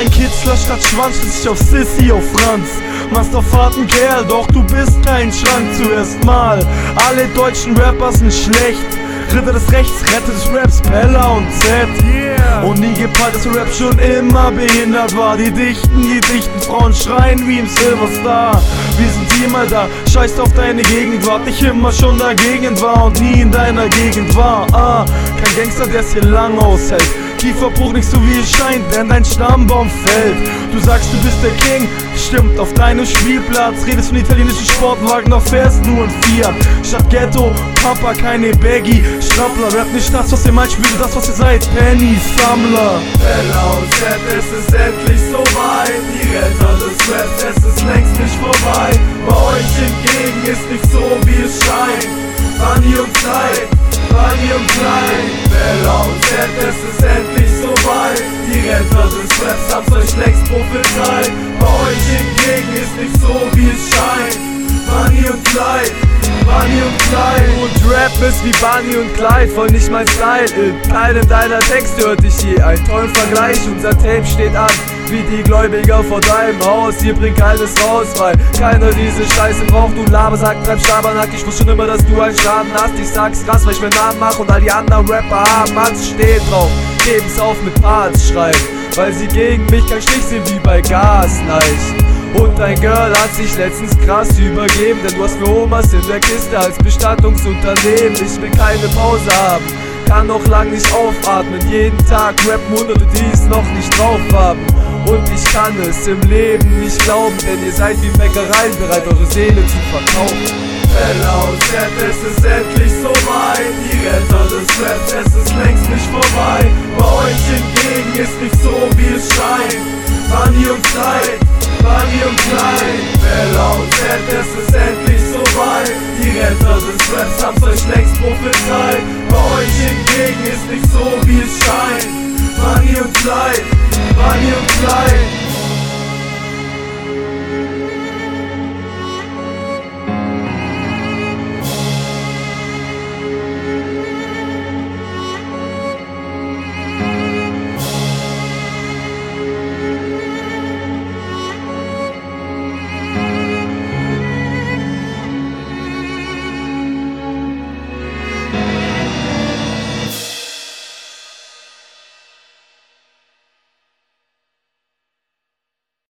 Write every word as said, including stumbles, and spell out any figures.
ein Kitzler statt Schwanz, schließ dich auf Sissy, auf Franz. Machst auf harten Kerl, doch du bist kein Schrank. Zuerst mal, alle deutschen Rapper sind schlecht. Ritter des Rechts, Retter des Raps, Pella und Z. Yeah. Und nie gepeint, dass Rap schon immer behindert war. Die dichten, die dichten Frauen schreien wie im Silverstar. Wir sind hier mal da, scheiß auf deine Gegenwart. Ich immer schon dagegen war und nie in deiner Gegend war. Ah, kein Gangster, der's hier lang aushält. Kieferbruch nicht so wie es scheint, denn dein Stammbaum fällt. Du sagst, du bist der King, stimmt, auf deinem Spielplatz redest von italienischen Sportwagen, doch fährst nur ein Fiat. Statt Ghetto, Papa, keine Baggy, Strappler. Rap nicht das, was ihr meint, spielt das, was ihr seid, Penny-Sammler. Pella und Z, es ist endlich soweit. Die Retter des Raps, es ist längst nicht vorbei. Bei euch hingegen ist nicht so, wie es scheint. Bunny und Clyde, Bunny und Clyde. Pella und Z, es ist endlich soweit. Die Retter des Raps haben's euch längst prophezeit. Bei euch hingegen ist nicht so, wie es scheint. Bunny und Clyde, Bunny und Clyde. Und Rap ist wie Bunny und Clyde, voll nicht mein Style. In keinem deiner Texte hörte ich je einen tollen Vergleich. Unser Tape steht an, wie die Gläubiger vor deinem Haus. Hier bringt keines raus, weil keiner diese Scheiße braucht. Du Labersack, treibst Schabernack, ich wusste schon immer, dass du einen Schaden hast. Ich sag's krass, weil ich meinen Namen mach und all die anderen Rapper haben Angst. Steht drauf, geben's auf mit Parts schreiben, weil sie gegen mich kein Stich sind wie bei Gasleicht. Und dein Girl hat sich letztens krass übergeben, denn du hast für Omas in der Kiste als Bestattungsunternehmen. Ich will keine Pause haben, kann noch lang nicht aufatmen. Jeden Tag rappen Hunderte, die es noch nicht drauf haben. Und ich kann es im Leben nicht glauben, denn ihr seid wie Bäckereien, bereit eure Seele zu verkaufen. Pella und Z, es ist endlich soweit. Die Retter des Raps, es ist längst nicht vorbei. Bei euch hingegen ist nicht so, wie es scheint. Bunny und Clyde, Bunny und Clyde. Pella und Z, es ist endlich soweit. Die Retter des Raps haben's euch längst prophezeit. Bei euch hingegen ist nicht so, wie es scheint. Bunny und Clyde, Bunny und Clyde.